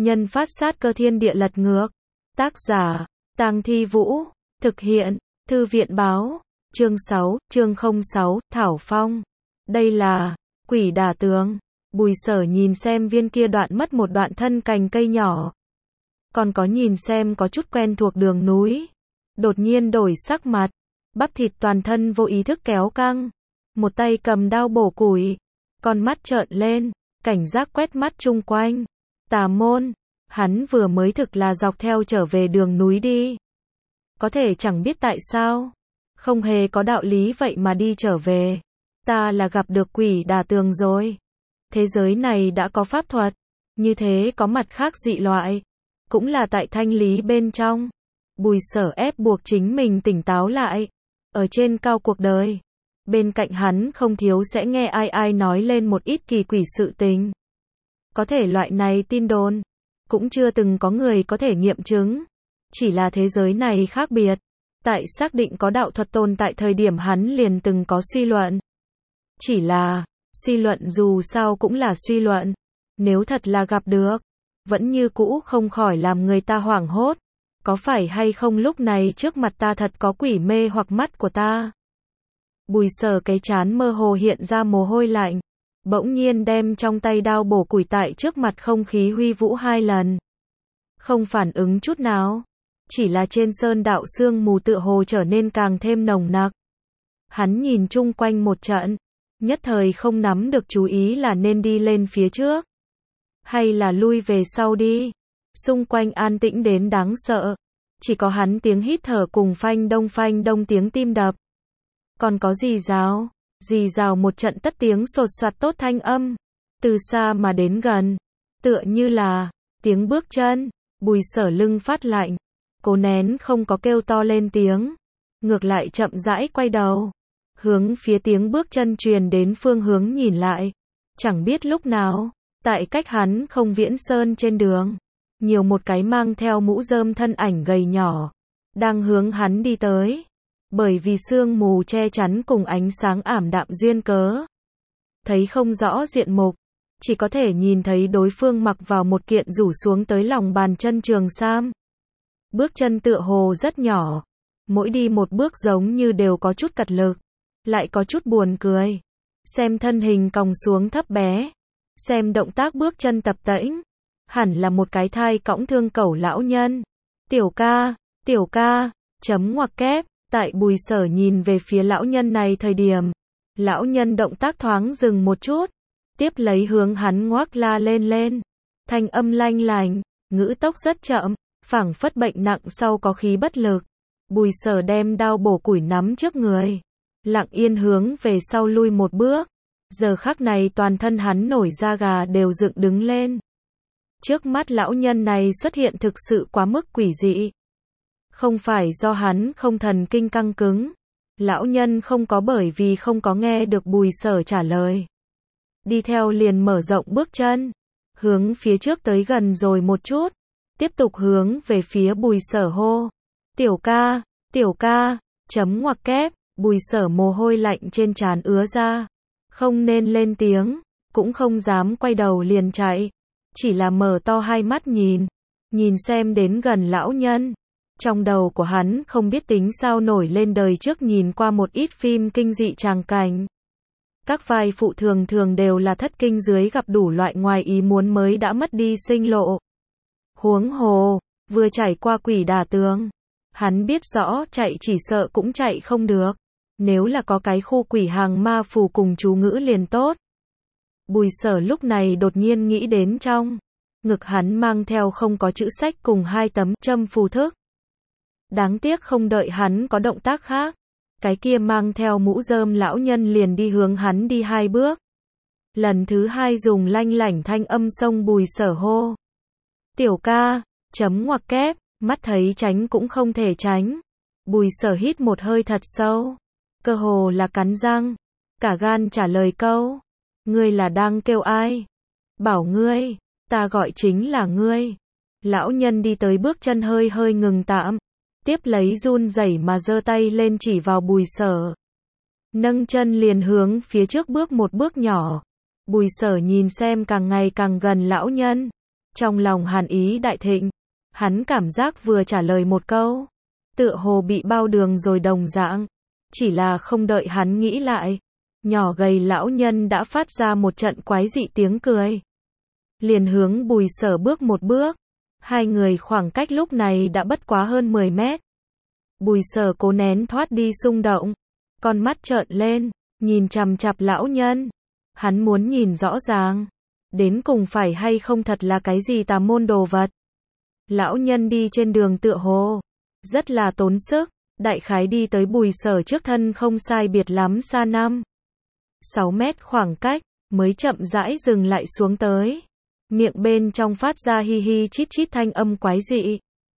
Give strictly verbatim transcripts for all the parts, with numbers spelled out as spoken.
Nhân phát sát cơ thiên địa lật ngược. Tác giả, Tang Thi Vũ. Thực hiện, Thư viện báo. Chương sáu, chương không sáu, Thảo Phong. Đây là, Quỷ Đả Tường. Bùi Sở nhìn xem viên kia đoạn mất một đoạn thân cành cây nhỏ. Còn có nhìn xem có chút quen thuộc đường núi. Đột nhiên đổi sắc mặt. Bắp thịt toàn thân vô ý thức kéo căng. Một tay cầm đao bổ củi. Con mắt trợn lên. Cảnh giác quét mắt chung quanh. Tà môn. Hắn vừa mới thực là dọc theo trở về đường núi đi. Có thể chẳng biết tại sao. Không hề có đạo lý vậy mà đi trở về. Ta là gặp được Quỷ Đả Tường rồi. Thế giới này đã có pháp thuật. Như thế có mặt khác dị loại. Cũng là tại thanh lý bên trong. Bùi Sở ép buộc chính mình tỉnh táo lại. Ở trên cao cuộc đời. Bên cạnh hắn không thiếu sẽ nghe ai ai nói lên một ít kỳ quỷ sự tình. Có thể loại này tin đồn. Cũng chưa từng có người có thể nghiệm chứng. Chỉ là thế giới này khác biệt. Tại xác định có đạo thuật tồn tại thời điểm hắn liền từng có suy luận. Chỉ là, suy luận dù sao cũng là suy luận. Nếu thật là gặp được, vẫn như cũ không khỏi làm người ta hoảng hốt. Có phải hay không lúc này trước mặt ta thật có quỷ mê hoặc mắt của ta? Bùi Sở cái chán mơ hồ hiện ra mồ hôi lạnh. Bỗng nhiên đem trong tay đao bổ củi tại trước mặt không khí huy vũ hai lần. Không phản ứng chút nào. Chỉ là trên sơn đạo sương mù tựa hồ trở nên càng thêm nồng nặc. Hắn nhìn chung quanh một trận. Nhất thời không nắm được chú ý là nên đi lên phía trước. Hay là lui về sau đi. Xung quanh an tĩnh đến đáng sợ. Chỉ có hắn tiếng hít thở cùng phanh đông phanh đông tiếng tim đập. Còn có rì rào. Rì rào một trận tất tiếng sột soạt tốt thanh âm. Từ xa mà đến gần. Tựa như là tiếng bước chân. Bùi Sở lưng phát lạnh. Cố nén không có kêu to lên tiếng. Ngược lại chậm rãi quay đầu. Hướng phía tiếng bước chân truyền đến phương hướng nhìn lại. Chẳng biết lúc nào. Tại cách hắn không viễn sơn trên đường. Nhiều một cái mang theo mũ rơm thân ảnh gầy nhỏ. Đang hướng hắn đi tới. Bởi vì sương mù che chắn cùng ánh sáng ảm đạm duyên cớ. Thấy không rõ diện mục. Chỉ có thể nhìn thấy đối phương mặc vào một kiện rủ xuống tới lòng bàn chân trường sam. Bước chân tựa hồ rất nhỏ. Mỗi đi một bước giống như đều có chút cật lực. Lại có chút buồn cười. Xem thân hình còng xuống thấp bé. Xem động tác bước chân tập tễnh. Hẳn là một cái thai cõng thương cẩu lão nhân. Tiểu ca, tiểu ca, chấm ngoặc kép. Tại Bùi Sở nhìn về phía lão nhân này thời điểm. Lão nhân động tác thoáng dừng một chút. Tiếp lấy hướng hắn ngoác la lên lên. Thanh âm lanh lành, ngữ tốc rất chậm. Phảng phất bệnh nặng sau có khí bất lực. Bùi Sở đem đao bổ củi nắm trước người. Lặng yên hướng về sau lui một bước. Giờ khắc này toàn thân hắn nổi da gà đều dựng đứng lên. Trước mắt lão nhân này xuất hiện thực sự quá mức quỷ dị. Không phải do hắn không thần kinh căng cứng. Lão nhân không có bởi vì không có nghe được Bùi Sở trả lời. Đi theo liền mở rộng bước chân. Hướng phía trước tới gần rồi một chút. Tiếp tục hướng về phía Bùi Sở hô. Tiểu ca, tiểu ca, chấm ngoặc kép. Bùi Sở mồ hôi lạnh trên trán ứa ra. Không nên lên tiếng. Cũng không dám quay đầu liền chạy. Chỉ là mở to hai mắt nhìn. Nhìn xem đến gần lão nhân. Trong đầu của hắn không biết tính sao nổi lên đời trước nhìn qua một ít phim kinh dị tràng cảnh. Các vai phụ thường thường đều là thất kinh dưới gặp đủ loại ngoài ý muốn mới đã mất đi sinh lộ. Huống hồ, vừa trải qua Quỷ Đả Tường. Hắn biết rõ chạy chỉ sợ cũng chạy không được. Nếu là có cái khu quỷ hàng ma phù cùng chú ngữ liền tốt. Bùi Sở lúc này đột nhiên nghĩ đến trong. Ngực hắn mang theo không có chữ sách cùng hai tấm châm phù thức. Đáng tiếc không đợi hắn có động tác khác. Cái kia mang theo mũ rơm lão nhân liền đi hướng hắn đi hai bước. Lần thứ hai dùng lanh lảnh thanh âm xông Bùi Sở hô. Tiểu ca, chấm ngoặc kép, mắt thấy tránh cũng không thể tránh. Bùi Sở hít một hơi thật sâu. Cơ hồ là cắn răng. Cả gan trả lời câu. Ngươi là đang kêu ai? Bảo ngươi, ta gọi chính là ngươi. Lão nhân đi tới bước chân hơi hơi ngừng tạm. Tiếp lấy run rẩy mà giơ tay lên chỉ vào Bùi Sở. Nâng chân liền hướng phía trước bước một bước nhỏ. Bùi Sở nhìn xem càng ngày càng gần lão nhân. Trong lòng hàn ý đại thịnh, hắn cảm giác vừa trả lời một câu, tựa hồ bị bao đường rồi đồng dạng. Chỉ là không đợi hắn nghĩ lại, nhỏ gầy lão nhân đã phát ra một trận quái dị tiếng cười. Liền hướng Bùi Sở bước một bước, hai người khoảng cách lúc này đã bất quá hơn mười mét. Bùi Sở cố nén thoát đi xung động, con mắt trợn lên, nhìn chằm chằm lão nhân. Hắn muốn nhìn rõ ràng, đến cùng phải hay không thật là cái gì tà môn đồ vật. Lão nhân đi trên đường tựa hồ rất là tốn sức, đại khái đi tới Bùi Sở trước thân không sai biệt lắm xa năm sáu mét khoảng cách, mới chậm rãi dừng lại xuống tới. Miệng bên trong phát ra hi hi chít chít thanh âm quái dị.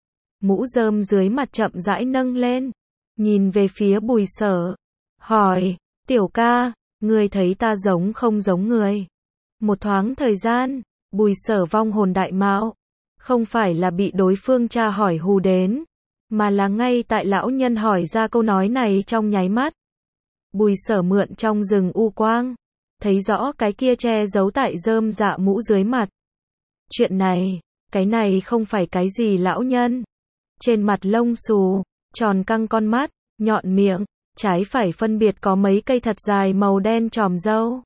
Mũ rơm dưới mặt chậm rãi nâng lên, nhìn về phía Bùi Sở, hỏi, tiểu ca, ngươi thấy ta giống không giống người? Một thoáng thời gian, Bùi Sở vong hồn đại mạo, không phải là bị đối phương tra hỏi hù đến, mà là ngay tại lão nhân hỏi ra câu nói này trong nháy mắt. Bùi Sở mượn trong rừng u quang, thấy rõ cái kia che giấu tại rơm dạ mũ dưới mặt. Chuyện này, cái này không phải cái gì lão nhân. Trên mặt lông xù, tròn căng con mắt, nhọn miệng, trái phải phân biệt có mấy cây thật dài màu đen tròm râu.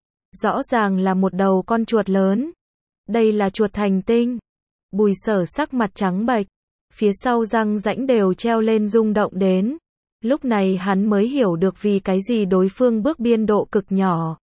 Rõ ràng là một đầu con chuột lớn. Đây là chuột thành tinh. Bùi Sở sắc mặt trắng bệch, phía sau răng rãnh đều treo lên rung động đến. Lúc này hắn mới hiểu được vì cái gì đối phương bước biên độ cực nhỏ.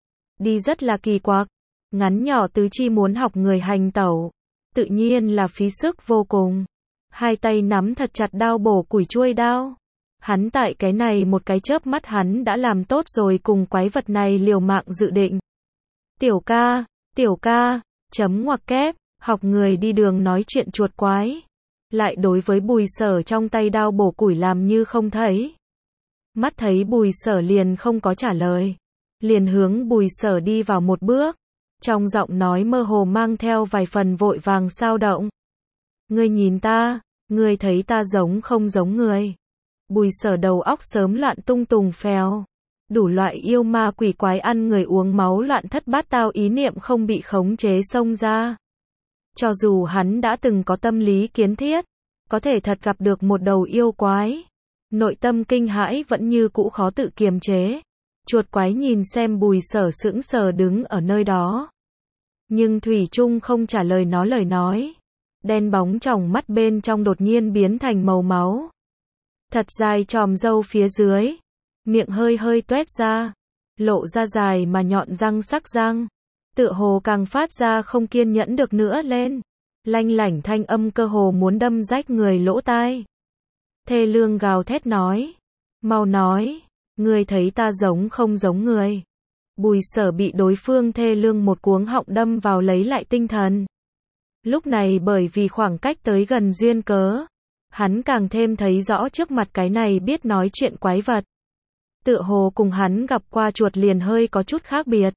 Đi rất là kỳ quặc, ngắn nhỏ tứ chi muốn học người hành tẩu, tự nhiên là phí sức vô cùng. Hai tay nắm thật chặt đao bổ củi chuôi đao. Hắn tại cái này một cái chớp mắt hắn đã làm tốt rồi cùng quái vật này liều mạng dự định. Tiểu ca, tiểu ca, chấm ngoặc kép, học người đi đường nói chuyện chuột quái. Lại đối với Bùi Sở trong tay đao bổ củi làm như không thấy. Mắt thấy Bùi Sở liền không có trả lời. Liền hướng Bùi Sở đi vào một bước. Trong giọng nói mơ hồ mang theo vài phần vội vàng sao động. Ngươi nhìn ta, ngươi thấy ta giống không giống người. Bùi Sở đầu óc sớm loạn tung tùng phèo. Đủ loại yêu ma quỷ quái ăn người uống máu loạn thất bát tao ý niệm không bị khống chế xông ra. Cho dù hắn đã từng có tâm lý kiến thiết, có thể thật gặp được một đầu yêu quái, nội tâm kinh hãi vẫn như cũ khó tự kiềm chế. Chuột quái nhìn xem Bùi Sở sững sờ đứng ở nơi đó. Nhưng thủy chung không trả lời nó lời nói. Đen bóng tròng mắt bên trong đột nhiên biến thành màu máu. Thật dài tròm râu phía dưới. Miệng hơi hơi tuét ra. Lộ ra dài mà nhọn răng sắc răng. Tựa hồ càng phát ra không kiên nhẫn được nữa lên. Lanh lảnh thanh âm cơ hồ muốn đâm rách người lỗ tai. Thê lương gào thét nói. Mau nói, ngươi thấy ta giống không giống người. Bùi Sở bị đối phương thê lương một cuống họng đâm vào lấy lại tinh thần. Lúc này bởi vì khoảng cách tới gần duyên cớ, hắn càng thêm thấy rõ trước mặt cái này biết nói chuyện quái vật. Tựa hồ cùng hắn gặp qua chuột liền hơi có chút khác biệt.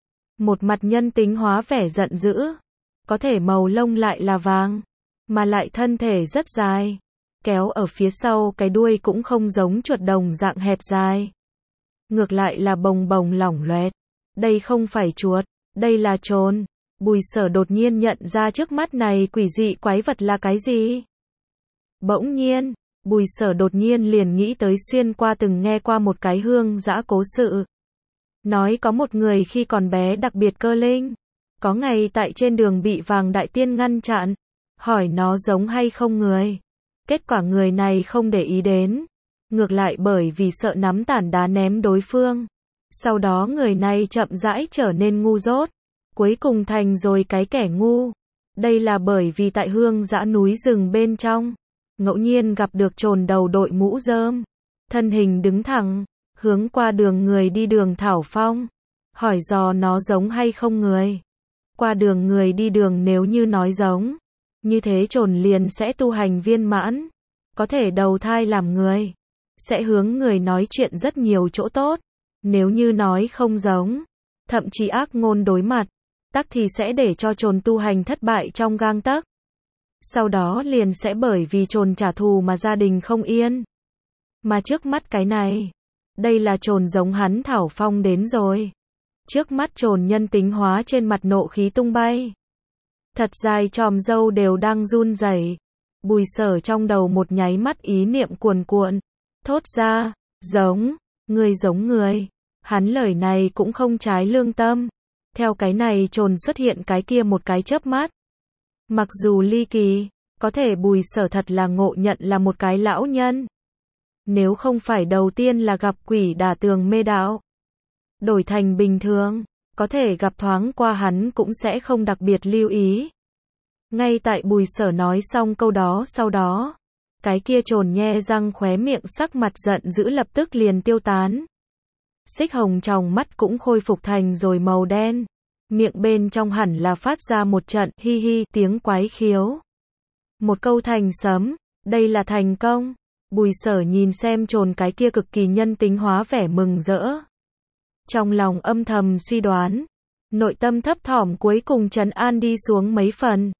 Một mặt nhân tính hóa vẻ giận dữ, có thể màu lông lại là vàng, mà lại thân thể rất dài, kéo ở phía sau cái đuôi cũng không giống chuột đồng dạng hẹp dài. Ngược lại là bồng bồng lỏng loẹt. Đây không phải chuột, đây là trồn. Bùi Sở đột nhiên nhận ra trước mắt này quỷ dị quái vật là cái gì. Bỗng nhiên, Bùi Sở đột nhiên liền nghĩ tới xuyên qua từng nghe qua một cái hương dã cố sự. Nói có một người khi còn bé đặc biệt cơ linh. Có ngày tại trên đường bị Vàng Đại Tiên ngăn chặn. Hỏi nó giống hay không người. Kết quả người này không để ý đến. Ngược lại bởi vì sợ nắm tảng đá ném đối phương. Sau đó người này chậm rãi trở nên ngu dốt. Cuối cùng thành rồi cái kẻ ngu. Đây là bởi vì tại hương dã núi rừng bên trong. Ngẫu nhiên gặp được trồn đầu đội mũ rơm. Thân hình đứng thẳng. Hướng qua đường người đi đường thảo phong. Hỏi dò nó giống hay không người. Qua đường người đi đường nếu như nói giống. Như thế trồn liền sẽ tu hành viên mãn. Có thể đầu thai làm người. Sẽ hướng người nói chuyện rất nhiều chỗ tốt. Nếu như nói không giống. Thậm chí ác ngôn đối mặt. Tắc thì sẽ để cho trồn tu hành thất bại trong gang tấc. Sau đó liền sẽ bởi vì trồn trả thù mà gia đình không yên. Mà trước mắt cái này. Đây là trồn giống hắn thảo phong đến rồi. Trước mắt trồn nhân tính hóa trên mặt nộ khí tung bay. thật dài chòm râu đều đang run rẩy. Bùi Sở trong đầu một nháy mắt ý niệm cuồn cuộn, thốt ra, giống, người giống người. Hắn lời này cũng không trái lương tâm. Theo cái này trồn xuất hiện cái kia một cái chớp mắt. Mặc dù ly kỳ, có thể Bùi Sở thật là ngộ nhận là một cái lão nhân. Nếu không phải đầu tiên là gặp quỷ đả tường mê đạo, đổi thành bình thường, có thể gặp thoáng qua hắn cũng sẽ không đặc biệt lưu ý. Ngay tại Bùi Sở nói xong câu đó sau đó, cái kia trồn nhe răng khóe miệng sắc mặt giận dữ lập tức liền tiêu tán. Xích hồng trong mắt cũng khôi phục thành rồi màu đen. Miệng bên trong hẳn là phát ra một trận hi hi tiếng quái khiếu. Một câu thành sấm, đây là thành công. Bùi Sở nhìn xem trồn cái kia cực kỳ nhân tính hóa vẻ mừng rỡ. Trong lòng âm thầm suy đoán, nội tâm thấp thỏm cuối cùng trấn an đi xuống mấy phần.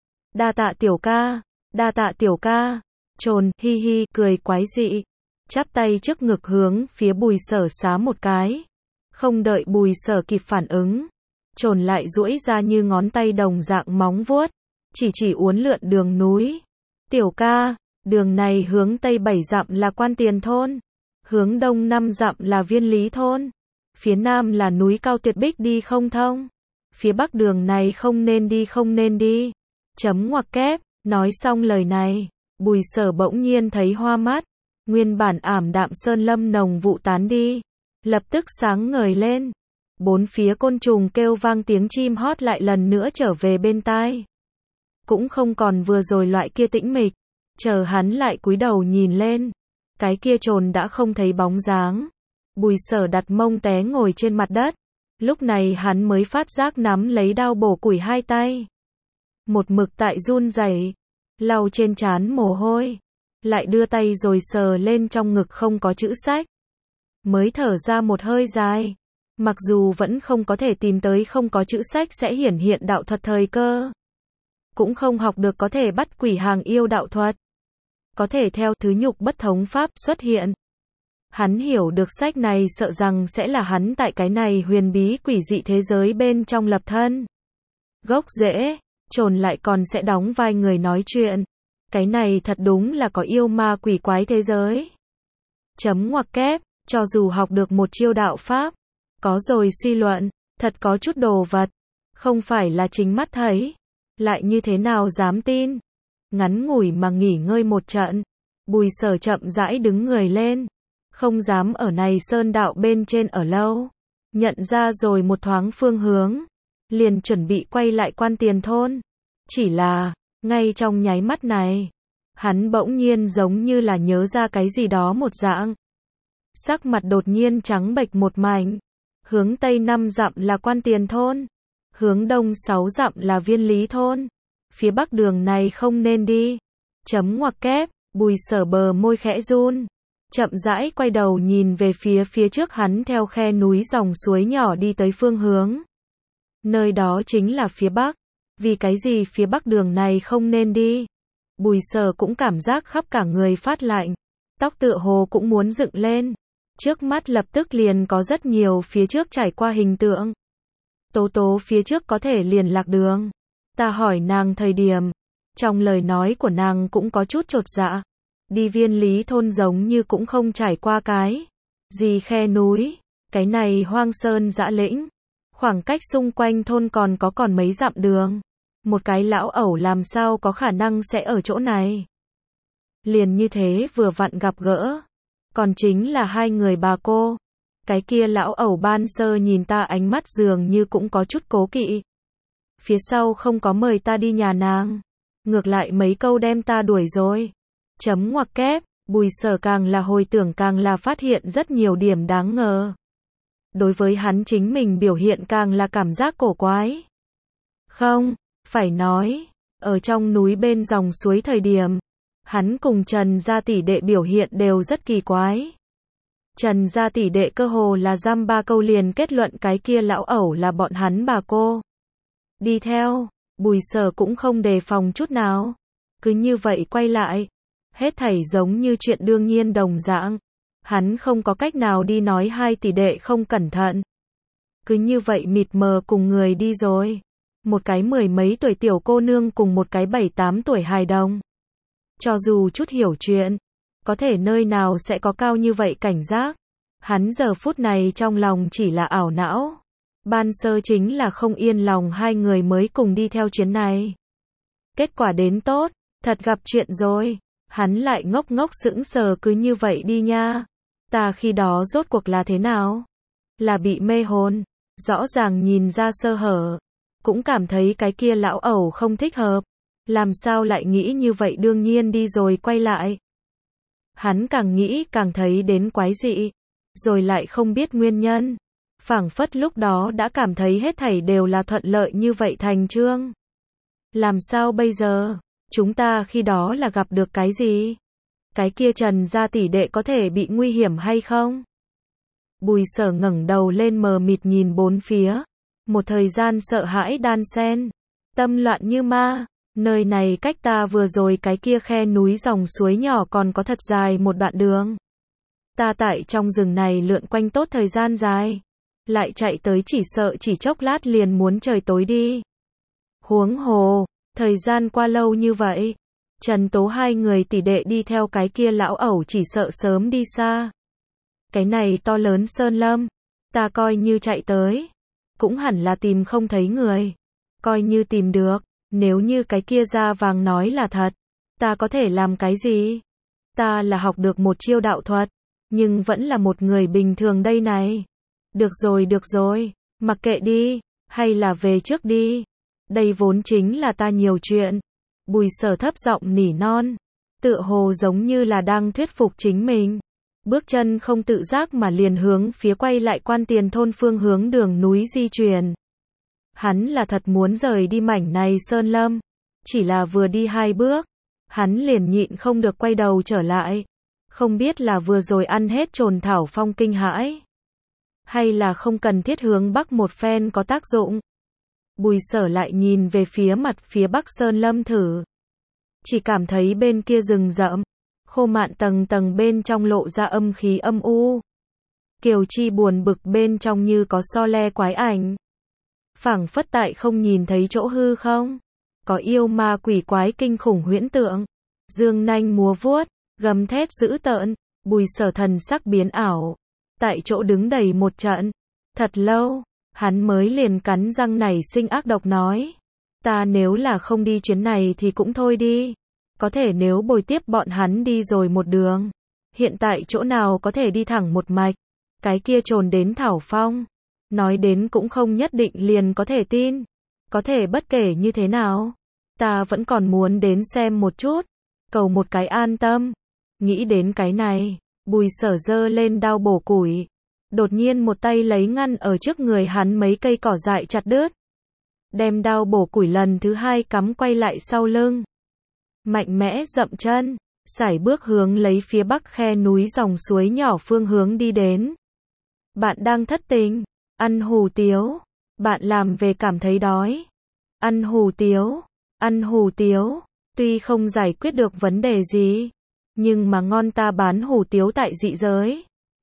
Đa tạ tiểu ca, đa tạ tiểu ca. Trồn hi hi cười quái dị, chắp tay trước ngực hướng phía Bùi Sở xá một cái. Không đợi Bùi Sở kịp phản ứng, trồn lại duỗi ra như ngón tay đồng dạng móng vuốt, chỉ chỉ uốn lượn đường núi. Tiểu ca, đường này hướng tây bảy dặm là Quan Tiền thôn, hướng đông năm dặm là Viên Lý thôn, phía nam là núi cao tuyệt bích đi không thông, phía bắc đường này không nên đi không nên đi. Chấm ngoặc kép, nói xong lời này, Bùi Sở bỗng nhiên thấy hoa mắt, nguyên bản ảm đạm sơn lâm nồng vụ tán đi, lập tức sáng ngời lên. Bốn phía côn trùng kêu vang, tiếng chim hót lại lần nữa trở về bên tai. Cũng không còn vừa rồi loại kia tĩnh mịch. Chờ hắn lại cúi đầu nhìn lên, cái kia trồn đã không thấy bóng dáng. Bùi Sở đặt mông té ngồi trên mặt đất. Lúc này hắn mới phát giác nắm lấy đao bổ củi hai tay. Một mực tại run rẩy, lau trên trán mồ hôi, lại đưa tay rồi sờ lên trong ngực không có chữ sách. Mới thở ra một hơi dài. Mặc dù vẫn không có thể tìm tới không có chữ sách sẽ hiển hiện đạo thuật thời cơ. Cũng không học được có thể bắt quỷ hàng yêu đạo thuật. Có thể theo thứ nhục bất thống pháp xuất hiện. Hắn hiểu được sách này sợ rằng sẽ là hắn tại cái này huyền bí quỷ dị thế giới bên trong lập thân. Gốc rễ, trồn lại còn sẽ đóng vai người nói chuyện. Cái này thật đúng là có yêu ma quỷ quái thế giới. Chấm ngoặc kép, cho dù học được một chiêu đạo pháp, có rồi suy luận, thật có chút đồ vật, không phải là chính mắt thấy, lại như thế nào dám tin. Ngắn ngủi mà nghỉ ngơi một trận, Bùi Sở chậm rãi đứng người lên, không dám ở này sơn đạo bên trên ở lâu, nhận ra rồi một thoáng phương hướng, liền chuẩn bị quay lại Quan Tiền thôn. Chỉ là, ngay trong nháy mắt này, hắn bỗng nhiên giống như là nhớ ra cái gì đó một dạng. Sắc mặt đột nhiên trắng bệch một mảnh. Hướng tây năm dặm là Quan Tiền thôn, hướng đông sáu dặm là Viên Lý thôn, phía bắc đường này không nên đi. Chấm ngoặc kép, Bùi Sở bờ môi khẽ run, chậm rãi quay đầu nhìn về phía phía trước hắn theo khe núi dòng suối nhỏ đi tới phương hướng. Nơi đó chính là phía bắc. Vì cái gì phía bắc đường này không nên đi? Bùi Sở cũng cảm giác khắp cả người phát lạnh, tóc tựa hồ cũng muốn dựng lên. Trước mắt lập tức liền có rất nhiều phía trước trải qua hình tượng. Tố tố phía trước có thể liền lạc đường. Ta hỏi nàng thời điểm, trong lời nói của nàng cũng có chút chột dạ. Đi Viên Lý thôn giống như cũng không trải qua cái gì khe núi, cái này hoang sơn dã lĩnh. Khoảng cách xung quanh thôn còn có còn mấy dặm đường. Một cái lão ẩu làm sao có khả năng sẽ ở chỗ này. Liền như thế vừa vặn gặp gỡ. Còn chính là hai người bà cô. Cái kia lão ẩu ban sơ nhìn ta ánh mắt dường như cũng có chút cố kỵ. Phía sau không có mời ta đi nhà nàng. Ngược lại mấy câu đem ta đuổi rồi. Chấm ngoặc kép, Bùi Sở càng là hồi tưởng càng là phát hiện rất nhiều điểm đáng ngờ. Đối với hắn chính mình biểu hiện càng là cảm giác cổ quái. Không, phải nói, ở trong núi bên dòng suối thời điểm, hắn cùng Trần gia tỷ đệ biểu hiện đều rất kỳ quái. Trần gia tỷ đệ cơ hồ là dăm ba câu liền kết luận cái kia lão ẩu là bọn hắn bà cô. Đi theo, Bùi Sở cũng không đề phòng chút nào. Cứ như vậy quay lại, hết thảy giống như chuyện đương nhiên đồng dạng. Hắn không có cách nào đi nói hai tỷ đệ không cẩn thận. Cứ như vậy mịt mờ cùng người đi rồi. một cái mười mấy tuổi tiểu cô nương cùng một cái bảy tám tuổi hài đồng. Cho dù chút hiểu chuyện, có thể nơi nào sẽ có cao như vậy cảnh giác. Hắn giờ phút này trong lòng chỉ là ảo não. Ban sơ chính là không yên lòng hai người mới cùng đi theo chuyến này. Kết quả đến tốt, thật gặp chuyện rồi. Hắn lại ngốc ngốc sững sờ cứ như vậy đi nha. Ta khi đó rốt cuộc là thế nào? Là bị mê hồn, rõ ràng nhìn ra sơ hở. Cũng cảm thấy cái kia lão ẩu không thích hợp. Làm sao lại nghĩ như vậy đương nhiên đi rồi quay lại. Hắn càng nghĩ càng thấy đến quái dị. Rồi lại không biết nguyên nhân. Phảng phất lúc đó đã cảm thấy hết thảy đều là thuận lợi như vậy thành chương. Làm sao bây giờ? Chúng ta khi đó là gặp được cái gì? Cái kia Trần gia tỷ đệ có thể bị nguy hiểm hay không? Bùi Sở ngẩng đầu lên mờ mịt nhìn bốn phía. Một thời gian sợ hãi đan xen. Tâm loạn như ma. Nơi này cách ta vừa rồi cái kia khe núi dòng suối nhỏ còn có thật dài một đoạn đường. Ta tại trong rừng này lượn quanh tốt thời gian dài. Lại chạy tới chỉ sợ chỉ chốc lát liền muốn trời tối đi. Huống hồ, thời gian qua lâu như vậy. Trần Tố hai người tỷ đệ đi theo cái kia lão ẩu chỉ sợ sớm đi xa. Cái này to lớn sơn lâm. Ta coi như chạy tới. Cũng hẳn là tìm không thấy người. Coi như tìm được. Nếu như cái kia da vàng nói là thật. Ta có thể làm cái gì? Ta là học được một chiêu đạo thuật. Nhưng vẫn là một người bình thường đây này. Được rồi được rồi. Mặc kệ đi. Hay là về trước đi. Đây vốn chính là ta nhiều chuyện. Bùi Sở thấp giọng nỉ non. Tựa hồ giống như là đang thuyết phục chính mình. Bước chân không tự giác mà liền hướng phía quay lại Quan Tiền thôn phương hướng đường núi di chuyển. Hắn là thật muốn rời đi mảnh này sơn lâm. Chỉ là vừa đi hai bước. Hắn liền nhịn không được quay đầu trở lại. Không biết là vừa rồi ăn hết trồn thảo phong kinh hãi. Hay là không cần thiết hướng bắc một phen có tác dụng. Bùi Sở lại nhìn về phía mặt phía bắc sơn lâm thử. Chỉ cảm thấy bên kia rừng rậm. Khô mạn tầng tầng bên trong lộ ra âm khí âm u. Kiều Chi buồn bực bên trong như có so le quái ảnh. Phảng phất tại không nhìn thấy chỗ hư không. Có yêu ma quỷ quái kinh khủng huyễn tượng. Dương nanh múa vuốt, gầm thét dữ tợn. Bùi Sở thần sắc biến ảo. Tại chỗ đứng đầy một trận. Thật lâu, hắn mới liền cắn răng nảy sinh ác độc nói. Ta nếu là không đi chuyến này thì cũng thôi đi. Có thể nếu bồi tiếp bọn hắn đi rồi một đường. Hiện tại chỗ nào có thể đi thẳng một mạch. Cái kia trồn đến Thảo Phong. Nói đến cũng không nhất định liền có thể tin. Có thể bất kể như thế nào. Ta vẫn còn muốn đến xem một chút. Cầu một cái an tâm. Nghĩ đến cái này. Bùi Sở giơ lên đao bổ củi. Đột nhiên một tay lấy ngăn ở trước người hắn mấy cây cỏ dại chặt đứt. Đem đao bổ củi lần thứ hai cắm quay lại sau lưng. Mạnh mẽ dậm chân. Sải bước hướng lấy phía bắc khe núi dòng suối nhỏ phương hướng đi đến. Bạn đang thất tình. Ăn hủ tiếu. Bạn làm về cảm thấy đói. Ăn hủ tiếu. Ăn hủ tiếu. Tuy không giải quyết được vấn đề gì. Nhưng mà ngon ta bán hủ tiếu tại dị giới.